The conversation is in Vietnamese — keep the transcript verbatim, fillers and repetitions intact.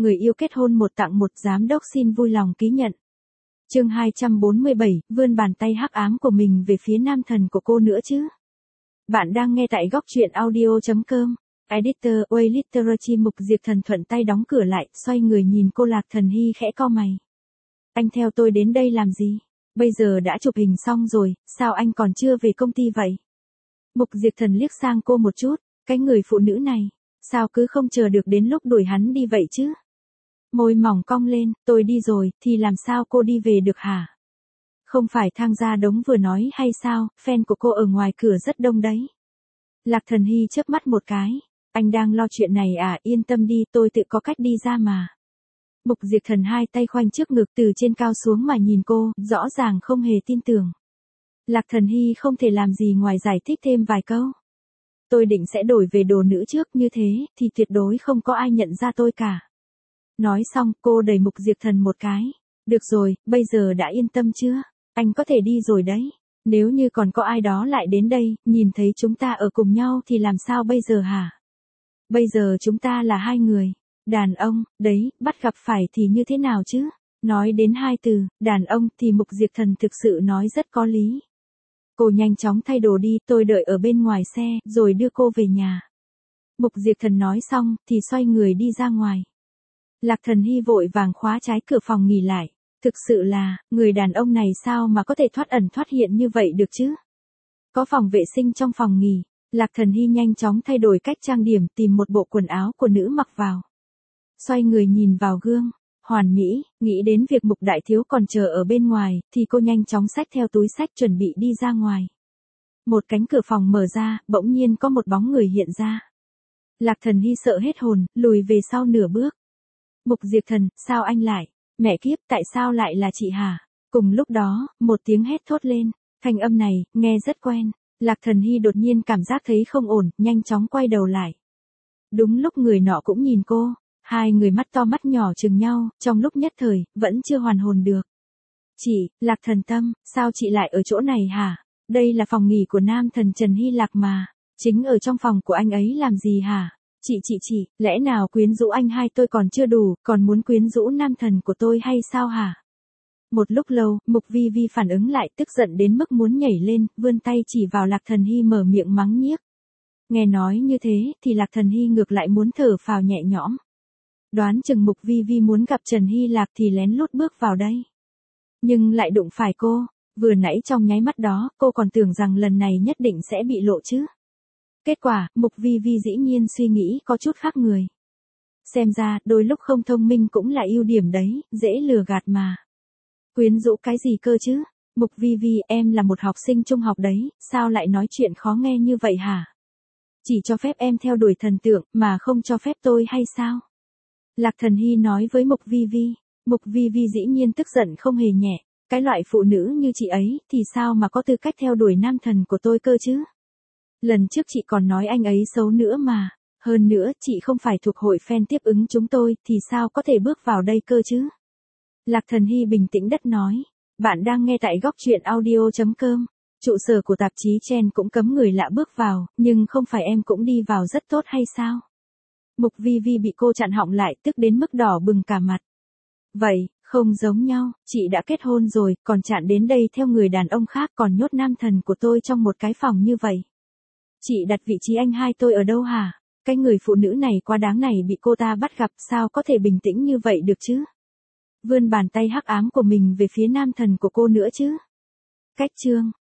người yêu kết hôn một tặng một, giám đốc xin vui lòng ký nhận. Chương hai trăm bốn mươi bảy, vươn bàn tay hắc ám của mình về phía nam thần của cô nữa chứ. Bạn đang nghe tại góc truyện audio chấm com. Editor Way Literature. Mục Diệp Thần thuận tay đóng cửa lại, xoay người nhìn cô Lạc Thần Hy khẽ cau mày. Anh theo tôi đến đây làm gì? Bây giờ đã chụp hình xong rồi, sao anh còn chưa về công ty vậy? Mục Diệp Thần liếc sang cô một chút, cái người phụ nữ này, sao cứ không chờ được đến lúc đuổi hắn đi vậy chứ? Môi mỏng cong lên, tôi đi rồi, thì làm sao cô đi về được hả? Không phải Thang Gia Đống vừa nói hay sao, fan của cô ở ngoài cửa rất đông đấy. Lạc Thần Hy chớp mắt một cái, anh đang lo chuyện này à, yên tâm đi, tôi tự có cách đi ra mà. Mục Diệp Thần hai tay khoanh trước ngực từ trên cao xuống mà nhìn cô, rõ ràng không hề tin tưởng. Lạc Thần Hy không thể làm gì ngoài giải thích thêm vài câu. Tôi định sẽ đổi về đồ nữ trước, như thế, thì tuyệt đối không có ai nhận ra tôi cả. Nói xong, cô đẩy Mục Diệp Thần một cái. Được rồi, bây giờ đã yên tâm chưa? Anh có thể đi rồi đấy. Nếu như còn có ai đó lại đến đây, nhìn thấy chúng ta ở cùng nhau thì làm sao bây giờ hả? Bây giờ chúng ta là hai người. Đàn ông, đấy, bắt gặp phải thì như thế nào chứ? Nói đến hai từ, đàn ông thì Mục Diệp Thần thực sự nói rất có lý. Cô nhanh chóng thay đồ đi, tôi đợi ở bên ngoài xe, rồi đưa cô về nhà. Mục Diệp Thần nói xong, thì xoay người đi ra ngoài. Lạc Thần Hy vội vàng khóa trái cửa phòng nghỉ lại. Thực sự là, người đàn ông này sao mà có thể thoát ẩn thoát hiện như vậy được chứ? Có phòng vệ sinh trong phòng nghỉ, Lạc Thần Hy nhanh chóng thay đổi cách trang điểm, tìm một bộ quần áo của nữ mặc vào. Xoay người nhìn vào gương, hoàn mỹ, nghĩ đến việc Mục đại thiếu còn chờ ở bên ngoài, thì cô nhanh chóng xách theo túi xách chuẩn bị đi ra ngoài. Một cánh cửa phòng mở ra, bỗng nhiên có một bóng người hiện ra. Lạc Thần Hy sợ hết hồn, lùi về sau nửa bước. Mục Diệp Thần, sao anh lại? Mẹ kiếp, tại sao lại là chị hả? Cùng lúc đó, một tiếng hét thốt lên, thanh âm này, nghe rất quen. Lạc Thần Hy đột nhiên cảm giác thấy không ổn, nhanh chóng quay đầu lại. Đúng lúc người nọ cũng nhìn cô, hai người mắt to mắt nhỏ chừng nhau, trong lúc nhất thời, vẫn chưa hoàn hồn được. Chị, Lạc Thần Tâm, sao chị lại ở chỗ này hả? Đây là phòng nghỉ của nam thần Trần Hy Lạc mà, chính ở trong phòng của anh ấy làm gì hả? Chị chị chị, lẽ nào quyến rũ anh hai tôi còn chưa đủ, còn muốn quyến rũ nam thần của tôi hay sao hả? Một lúc lâu, Mục Vi Vi phản ứng lại, tức giận đến mức muốn nhảy lên, vươn tay chỉ vào Lạc Thần Hy mở miệng mắng nhiếc. Nghe nói như thế, thì Lạc Thần Hy ngược lại muốn thở phào nhẹ nhõm. Đoán chừng Mục Vi Vi muốn gặp Trần Hy Lạc thì lén lút bước vào đây. Nhưng lại đụng phải cô, vừa nãy trong nháy mắt đó, cô còn tưởng rằng lần này nhất định sẽ bị lộ chứ. Kết quả, Mục Vi Vi dĩ nhiên suy nghĩ có chút khác người. Xem ra, đôi lúc không thông minh cũng là ưu điểm đấy, dễ lừa gạt mà. Quyến rũ cái gì cơ chứ? Mục Vi Vi, em là một học sinh trung học đấy, sao lại nói chuyện khó nghe như vậy hả? Chỉ cho phép em theo đuổi thần tượng, mà không cho phép tôi hay sao? Lạc Thần Hy nói với Mục Vi Vi. Mục Vi Vi dĩ nhiên tức giận không hề nhẹ. Cái loại phụ nữ như chị ấy, thì sao mà có tư cách theo đuổi nam thần của tôi cơ chứ? Lần trước chị còn nói anh ấy xấu nữa mà. Hơn nữa, chị không phải thuộc hội fan tiếp ứng chúng tôi, thì sao có thể bước vào đây cơ chứ? Lạc Thần Hy bình tĩnh đất nói. Bạn đang nghe tại góc truyện audio chấm com. Trụ sở của tạp chí Trend cũng cấm người lạ bước vào, nhưng không phải em cũng đi vào rất tốt hay sao? Mục Vi Vi bị cô chặn họng lại, tức đến mức đỏ bừng cả mặt. Vậy, không giống nhau, chị đã kết hôn rồi, còn chặn đến đây theo người đàn ông khác, còn nhốt nam thần của tôi trong một cái phòng như vậy. Chị đặt vị trí anh hai tôi ở đâu hả? Cái người phụ nữ này quá đáng này bị cô ta bắt gặp, sao có thể bình tĩnh như vậy được chứ? Vươn bàn tay hắc ám của mình về phía nam thần của cô nữa chứ? Cách chương